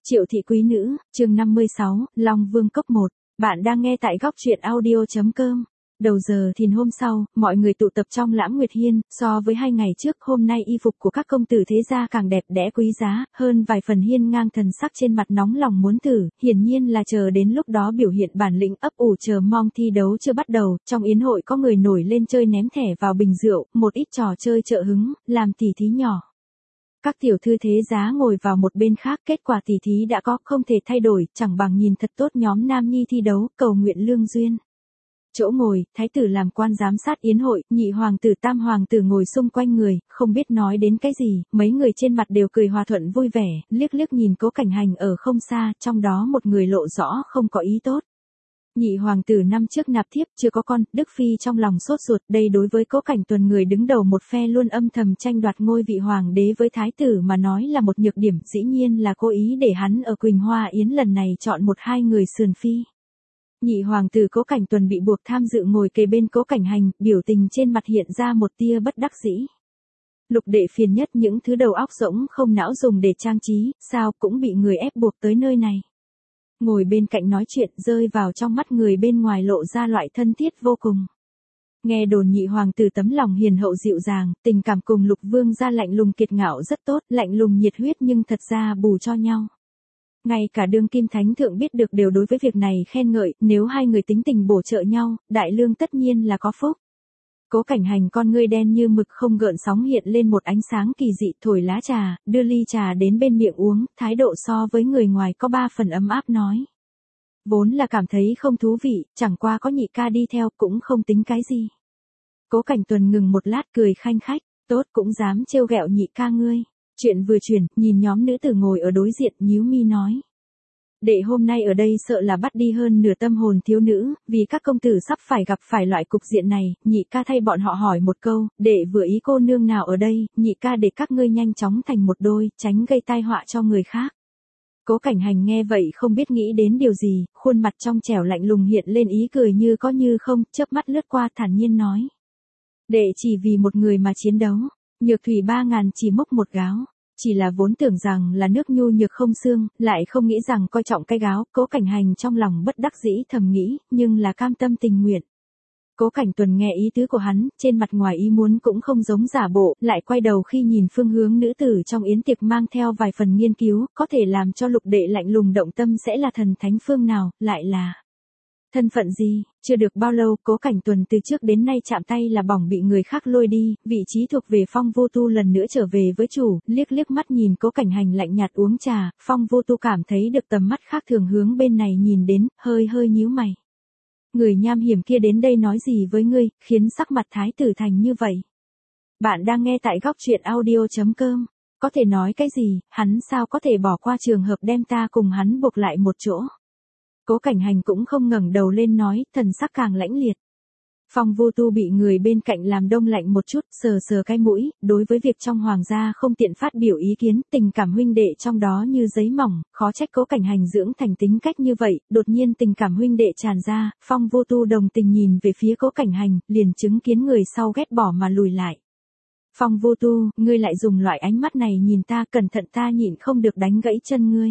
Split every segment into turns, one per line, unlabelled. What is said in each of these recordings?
Triệu thị quý nữ, chương 56, Long Vương cấp 1. Bạn đang nghe tại góc truyện audio.com. Đầu giờ thìn hôm sau, mọi người tụ tập trong Lãm Nguyệt Hiên, so với 2 ngày trước, hôm nay y phục của các công tử thế gia càng đẹp đẽ quý giá, hơn vài phần hiên ngang thần sắc trên mặt nóng lòng muốn thử, hiển nhiên là chờ đến lúc đó biểu hiện bản lĩnh ấp ủ chờ mong thi đấu chưa bắt đầu, trong yến hội có người nổi lên chơi ném thẻ vào bình rượu, một ít trò chơi trợ hứng, làm tỉ thí nhỏ. Các tiểu thư thế giá ngồi vào một bên khác, kết quả tỉ thí đã có, không thể thay đổi, chẳng bằng nhìn thật tốt nhóm nam nhi thi đấu, cầu nguyện lương duyên. Chỗ ngồi, thái tử làm quan giám sát yến hội, nhị hoàng tử tam hoàng tử ngồi xung quanh người, không biết nói đến cái gì, mấy người trên mặt đều cười hòa thuận vui vẻ, liếc liếc nhìn Cố Cảnh Hành ở không xa, trong đó một người lộ rõ không có ý tốt. Nhị hoàng tử năm trước nạp thiếp chưa có con, Đức Phi trong lòng sốt ruột, đây đối với Cố Cảnh Tuần người đứng đầu một phe luôn âm thầm tranh đoạt ngôi vị hoàng đế với thái tử mà nói là một nhược điểm, dĩ nhiên là cố ý để hắn ở Quỳnh Hoa Yến lần này chọn một hai người sườn phi. Nhị hoàng tử Cố Cảnh Tuần bị buộc tham dự ngồi kề bên Cố Cảnh Hành, biểu tình trên mặt hiện ra một tia bất đắc dĩ. Lục đệ phiền nhất những thứ đầu óc rỗng không não dùng để trang trí, sao cũng bị người ép buộc tới nơi này. Ngồi bên cạnh nói chuyện rơi vào trong mắt người bên ngoài lộ ra loại thân thiết vô cùng. Nghe đồn nhị hoàng tử tấm lòng hiền hậu dịu dàng, tình cảm cùng Lục Vương gia lạnh lùng kiệt ngạo rất tốt, lạnh lùng nhiệt huyết nhưng thật ra bù cho nhau. Ngay cả đương kim thánh thượng biết được đều đối với việc này khen ngợi, nếu hai người tính tình bổ trợ nhau, đại lương tất nhiên là có phúc. Cố Cảnh Hành con ngươi đen như mực không gợn sóng hiện lên một ánh sáng kỳ dị, thổi lá trà, đưa ly trà đến bên miệng uống, thái độ so với người ngoài có 3 phần ấm áp nói. Vốn là cảm thấy không thú vị, chẳng qua có nhị ca đi theo cũng không tính cái gì. Cố Cảnh Tuần ngừng một lát cười khanh khách, tốt cũng dám trêu ghẹo nhị ca ngươi. Chuyện vừa chuyển, nhìn nhóm nữ tử ngồi ở đối diện, nhíu mi nói. Đệ hôm nay ở đây sợ là bắt đi hơn nửa tâm hồn thiếu nữ, vì các công tử sắp phải gặp phải loại cục diện này, nhị ca thay bọn họ hỏi một câu, đệ vừa ý cô nương nào ở đây, nhị ca để các ngươi nhanh chóng thành một đôi, tránh gây tai họa cho người khác. Cố Cảnh Hành nghe vậy không biết nghĩ đến điều gì, khuôn mặt trong trẻo lạnh lùng hiện lên ý cười như có như không, chớp mắt lướt qua thản nhiên nói. Đệ chỉ vì một người mà chiến đấu, nhược thủy 3000 chỉ mốc một gáo. Chỉ là vốn tưởng rằng là nước nhu nhược không xương, lại không nghĩ rằng coi trọng cái gáo, Cố Cảnh Hành trong lòng bất đắc dĩ thầm nghĩ, nhưng là cam tâm tình nguyện. Cố Cảnh Tuần nghe ý tứ của hắn, trên mặt ngoài ý muốn cũng không giống giả bộ, lại quay đầu khi nhìn phương hướng nữ tử trong yến tiệc mang theo vài phần nghiên cứu, có thể làm cho Lục đệ lạnh lùng động tâm sẽ là thần thánh phương nào, lại là thân phận gì. Chưa được bao lâu, Cố Cảnh Tuần từ trước đến nay chạm tay là bỏng bị người khác lôi đi, vị trí thuộc về Phong Vô Tu lần nữa trở về với chủ, liếc liếc mắt nhìn Cố Cảnh Hành lạnh nhạt uống trà, Phong Vô Tu cảm thấy được tầm mắt khác thường hướng bên này nhìn đến, hơi hơi nhíu mày. Người nham hiểm kia đến đây nói gì với ngươi, khiến sắc mặt thái tử thành như vậy. Bạn đang nghe tại góc truyện audio.com. Có thể nói cái gì, hắn sao có thể bỏ qua trường hợp đem ta cùng hắn buộc lại một chỗ. Cố Cảnh Hành cũng không ngẩng đầu lên nói, thần sắc càng lãnh liệt. Phong Vô Tu bị người bên cạnh làm đông lạnh một chút, sờ sờ cái mũi, đối với việc trong hoàng gia không tiện phát biểu ý kiến, tình cảm huynh đệ trong đó như giấy mỏng, khó trách Cố Cảnh Hành dưỡng thành tính cách như vậy, đột nhiên tình cảm huynh đệ tràn ra, Phong Vô Tu đồng tình nhìn về phía Cố Cảnh Hành, liền chứng kiến người sau ghét bỏ mà lùi lại. Phong Vô Tu, ngươi lại dùng loại ánh mắt này nhìn ta, cẩn thận ta nhịn không được đánh gãy chân ngươi.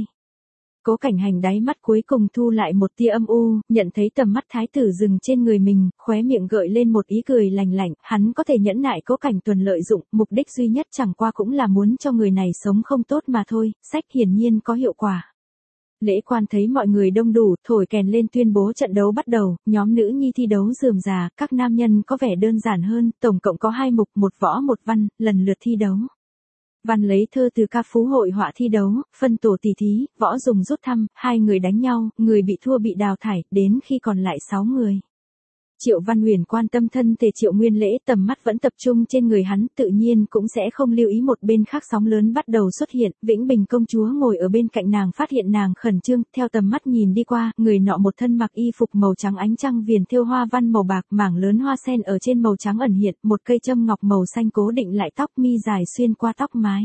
Cố Cảnh Hành đáy mắt cuối cùng thu lại một tia âm u, nhận thấy tầm mắt thái tử dừng trên người mình, khóe miệng gợi lên một ý cười lành lạnh, hắn có thể nhẫn nại Cố Cảnh Tuần lợi dụng, mục đích duy nhất chẳng qua cũng là muốn cho người này sống không tốt mà thôi, sách hiển nhiên có hiệu quả. Lễ quan thấy mọi người đông đủ, thổi kèn lên tuyên bố trận đấu bắt đầu, nhóm nữ nhi thi đấu rườm rà, các nam nhân có vẻ đơn giản hơn, tổng cộng có 2 mục, một võ một văn, lần lượt thi đấu. Văn lấy thơ từ ca phú hội họa thi đấu, phân tổ tỷ thí, võ dùng rút thăm, 2 người đánh nhau, người bị thua bị đào thải, đến khi còn lại 6 người. Triệu Văn Huyền quan tâm thân thể Triệu Nguyên Lễ, tầm mắt vẫn tập trung trên người hắn, tự nhiên cũng sẽ không lưu ý một bên khác sóng lớn bắt đầu xuất hiện, Vĩnh Bình công chúa ngồi ở bên cạnh nàng phát hiện nàng khẩn trương, theo tầm mắt nhìn đi qua, người nọ một thân mặc y phục màu trắng ánh trăng viền thêu hoa văn màu bạc, mảng lớn hoa sen ở trên màu trắng ẩn hiện, một cây châm ngọc màu xanh cố định lại tóc mi dài xuyên qua tóc mái.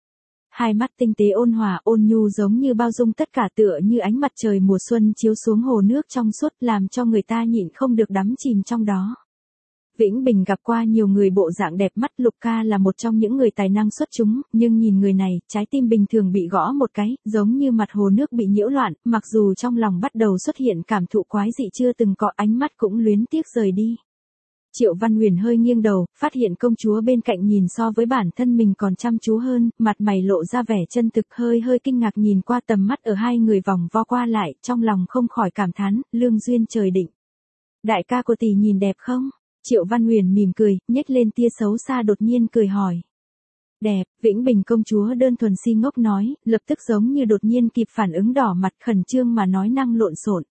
Hai mắt tinh tế ôn hòa ôn nhu giống như bao dung tất cả tựa như ánh mặt trời mùa xuân chiếu xuống hồ nước trong suốt làm cho người ta nhịn không được đắm chìm trong đó. Vĩnh Bình gặp qua nhiều người bộ dạng đẹp mắt, Lục ca là một trong những người tài năng xuất chúng, nhưng nhìn người này, trái tim bình thường bị gõ một cái, giống như mặt hồ nước bị nhiễu loạn, mặc dù trong lòng bắt đầu xuất hiện cảm thụ quái dị chưa từng có, ánh mắt cũng luyến tiếc rời đi. Triệu Văn Huyền hơi nghiêng đầu, phát hiện công chúa bên cạnh nhìn so với bản thân mình còn chăm chú hơn, mặt mày lộ ra vẻ chân thực, hơi kinh ngạc nhìn qua tầm mắt ở hai người vòng vo qua lại, trong lòng không khỏi cảm thán, lương duyên trời định. Đại ca của tỷ nhìn đẹp không? Triệu Văn Huyền mỉm cười, nhếch lên tia xấu xa đột nhiên cười hỏi. Đẹp, Vĩnh Bình công chúa đơn thuần si ngốc nói, lập tức giống như đột nhiên kịp phản ứng đỏ mặt khẩn trương mà nói năng lộn xộn.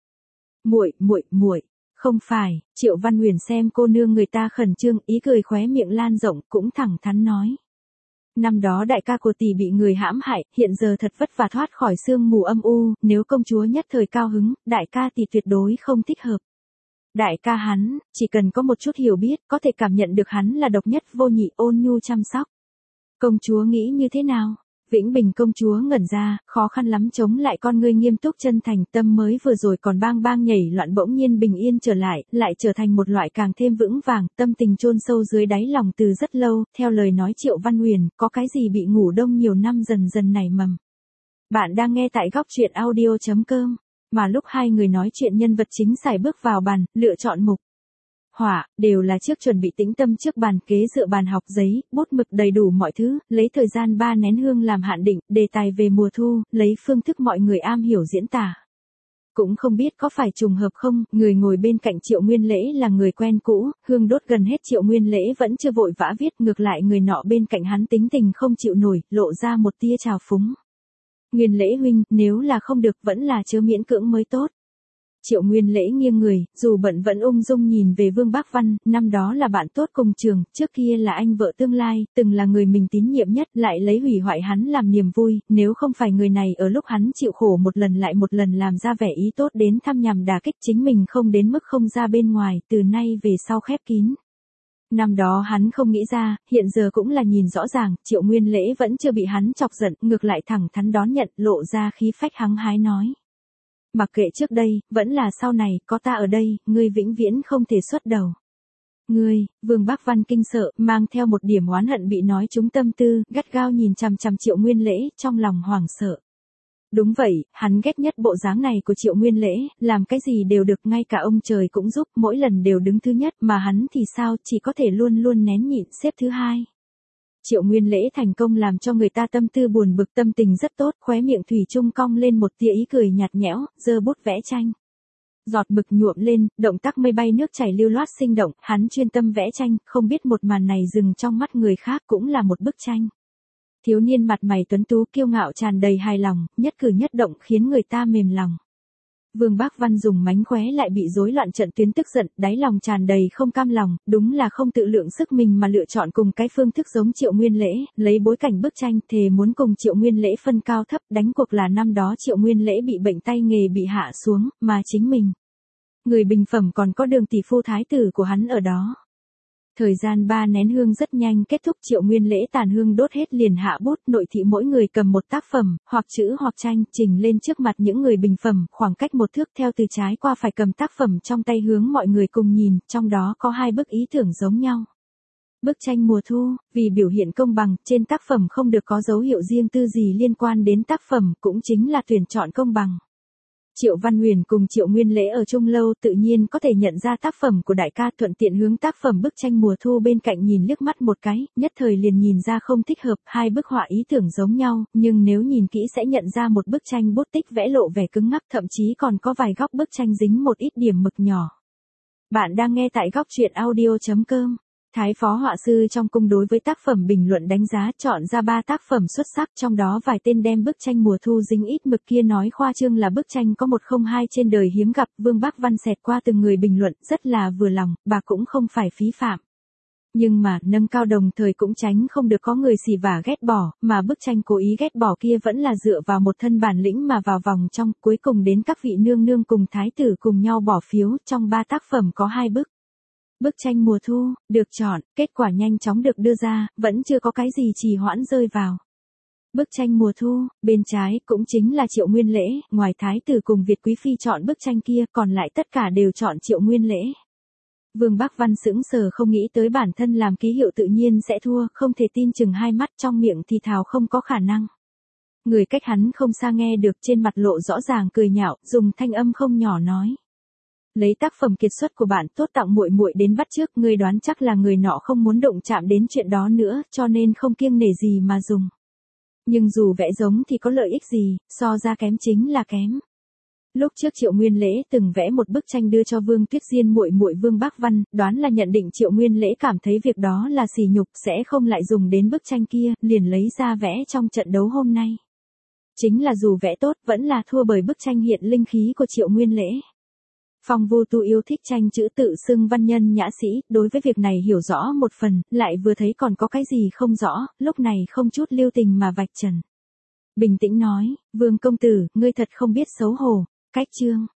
Muội. Không phải, Triệu Văn Huyền xem cô nương người ta khẩn trương, ý cười khóe miệng lan rộng, cũng thẳng thắn nói. Năm đó đại ca của tỷ bị người hãm hại, hiện giờ thật vất vả thoát khỏi sương mù âm u, nếu công chúa nhất thời cao hứng, đại ca tỷ tuyệt đối không thích hợp. Đại ca hắn, chỉ cần có một chút hiểu biết, có thể cảm nhận được hắn là độc nhất vô nhị, ôn nhu chăm sóc. Công chúa nghĩ như thế nào? Vĩnh Bình công chúa ngẩn ra, khó khăn lắm chống lại con ngươi nghiêm túc chân thành, tâm mới vừa rồi còn bang nhảy loạn bỗng nhiên bình yên lại trở thành một loại càng thêm vững vàng, tâm tình chôn sâu dưới đáy lòng từ rất lâu, theo lời nói Triệu Văn Huyền, có cái gì bị ngủ đông nhiều năm dần dần nảy mầm. Bạn đang nghe tại góc truyện audio.com, mà lúc hai người nói chuyện nhân vật chính xài bước vào bàn, lựa chọn mục. Họa, đều là trước chuẩn bị tĩnh tâm trước bàn, kế dựa bàn học, giấy, bút mực đầy đủ mọi thứ, lấy thời gian 3 nén hương làm hạn định, đề tài về mùa thu, lấy phương thức mọi người am hiểu diễn tả. Cũng không biết có phải trùng hợp không, người ngồi bên cạnh Triệu Nguyên Lễ là người quen cũ, hương đốt gần hết Triệu Nguyên Lễ vẫn chưa vội vã viết, ngược lại người nọ bên cạnh hắn tính tình không chịu nổi, lộ ra một tia trào phúng. Nguyên Lễ huynh, nếu là không được vẫn là chớ miễn cưỡng mới tốt. Triệu Nguyên Lễ nghiêng người, dù bận vẫn ung dung nhìn về Vương Bác Văn, năm đó là bạn tốt cùng trường, trước kia là anh vợ tương lai, từng là người mình tín nhiệm nhất, lại lấy hủy hoại hắn làm niềm vui, nếu không phải người này ở lúc hắn chịu khổ một lần lại một lần làm ra vẻ ý tốt đến thăm nhằm đả kích chính mình không đến mức không ra bên ngoài, từ nay về sau khép kín. Năm đó hắn không nghĩ ra, hiện giờ cũng là nhìn rõ ràng, Triệu Nguyên Lễ vẫn chưa bị hắn chọc giận, ngược lại thẳng thắn đón nhận, lộ ra khí phách hăng hái nói. Mặc kệ trước đây, vẫn là sau này, có ta ở đây, ngươi vĩnh viễn không thể xuất đầu. Ngươi, Vương Bác Văn kinh sợ, mang theo một điểm oán hận bị nói trúng tâm tư, gắt gao nhìn chằm chằm Triệu Nguyên Lễ, trong lòng hoảng sợ. Đúng vậy, hắn ghét nhất bộ dáng này của Triệu Nguyên Lễ, làm cái gì đều được, ngay cả ông trời cũng giúp, mỗi lần đều đứng thứ nhất, mà hắn thì sao, chỉ có thể luôn luôn nén nhịn xếp thứ hai. Triệu Nguyên Lễ thành công làm cho người ta tâm tư buồn bực, tâm tình rất tốt, khóe miệng thủy chung cong lên một tia ý cười nhạt nhẽo, giơ bút vẽ tranh. Giọt mực nhuộm lên, động tác mây bay nước chảy lưu loát sinh động, hắn chuyên tâm vẽ tranh, không biết một màn này dừng trong mắt người khác cũng là một bức tranh. Thiếu niên mặt mày tuấn tú kiêu ngạo tràn đầy hài lòng, nhất cử nhất động khiến người ta mềm lòng. Vương Bác Văn dùng mánh khóe lại bị rối loạn trận tuyến, tức giận, đáy lòng tràn đầy không cam lòng, đúng là không tự lượng sức mình mà lựa chọn cùng cái phương thức giống Triệu Nguyên Lễ, lấy bối cảnh bức tranh, thề muốn cùng Triệu Nguyên Lễ phân cao thấp, đánh cuộc là năm đó Triệu Nguyên Lễ bị bệnh tay nghề bị hạ xuống, mà chính mình. Người bình phẩm còn có Đường tỷ phu thái tử của hắn ở đó. Thời gian 3 nén hương rất nhanh kết thúc, Triệu Nguyên Lễ tàn hương đốt hết liền hạ bút, nội thị mỗi người cầm một tác phẩm, hoặc chữ hoặc tranh, trình lên trước mặt những người bình phẩm, khoảng cách một thước, theo từ trái qua phải cầm tác phẩm trong tay hướng mọi người cùng nhìn, trong đó có 2 bức ý tưởng giống nhau. Bức tranh mùa thu, vì biểu hiện công bằng, trên tác phẩm không được có dấu hiệu riêng tư gì liên quan đến tác phẩm, cũng chính là tuyển chọn công bằng. Triệu Văn Huyền cùng Triệu Nguyên Lễ ở chung lâu, tự nhiên có thể nhận ra tác phẩm của đại ca, thuận tiện hướng tác phẩm bức tranh mùa thu bên cạnh nhìn liếc mắt một cái, nhất thời liền nhìn ra không thích hợp, 2 bức họa ý tưởng giống nhau, nhưng nếu nhìn kỹ sẽ nhận ra một bức tranh bút tích vẽ lộ vẻ cứng ngắc, thậm chí còn có vài góc bức tranh dính một ít điểm mực nhỏ. Bạn đang nghe tại góc truyện audio.com. Thái phó họa sư trong cung đối với tác phẩm bình luận đánh giá, chọn ra 3 tác phẩm xuất sắc, trong đó vài tên đem bức tranh mùa thu dính ít mực kia nói khoa trương là bức tranh có 102 trên đời hiếm gặp. Vương Bác Văn xẹt qua từng người bình luận, rất là vừa lòng, bà cũng không phải phí phạm. Nhưng mà, nâng cao đồng thời cũng tránh không được có người xỉ vả ghét bỏ, mà bức tranh cố ý ghét bỏ kia vẫn là dựa vào một thân bản lĩnh mà vào vòng trong, cuối cùng đến các vị nương nương cùng thái tử cùng nhau bỏ phiếu, trong 3 tác phẩm có 2 bức. Bức tranh mùa thu, được chọn, kết quả nhanh chóng được đưa ra, vẫn chưa có cái gì trì hoãn rơi vào. Bức tranh mùa thu, bên trái, cũng chính là Triệu Nguyên Lễ, ngoài thái tử cùng Việt Quý Phi chọn bức tranh kia, còn lại tất cả đều chọn Triệu Nguyên Lễ. Vương Bác Văn sững sờ không nghĩ tới bản thân làm ký hiệu tự nhiên sẽ thua, không thể tin chừng hai mắt trong miệng thì thào không có khả năng. Người cách hắn không xa nghe được trên mặt lộ rõ ràng cười nhạo, dùng thanh âm không nhỏ nói. Lấy tác phẩm kiệt xuất của bạn tốt tặng muội muội đến bắt chước, ngươi đoán chắc là người nọ không muốn động chạm đến chuyện đó nữa, cho nên không kiêng nể gì mà dùng. Nhưng dù vẽ giống thì có lợi ích gì, so ra kém chính là kém. Lúc trước Triệu Nguyên Lễ từng vẽ một bức tranh đưa cho Vương Tuyết Diên muội muội Vương Bác Văn, đoán là nhận định Triệu Nguyên Lễ cảm thấy việc đó là sỉ nhục, sẽ không lại dùng đến bức tranh kia, liền lấy ra vẽ trong trận đấu hôm nay. Chính là dù vẽ tốt vẫn là thua bởi bức tranh hiện linh khí của Triệu Nguyên Lễ. Phong Vô Tu yêu thích tranh chữ tự xưng văn nhân nhã sĩ, đối với việc này hiểu rõ một phần, lại vừa thấy còn có cái gì không rõ, lúc này không chút lưu tình mà vạch trần. Bình tĩnh nói, Vương công tử, ngươi thật không biết xấu hổ, cách chương.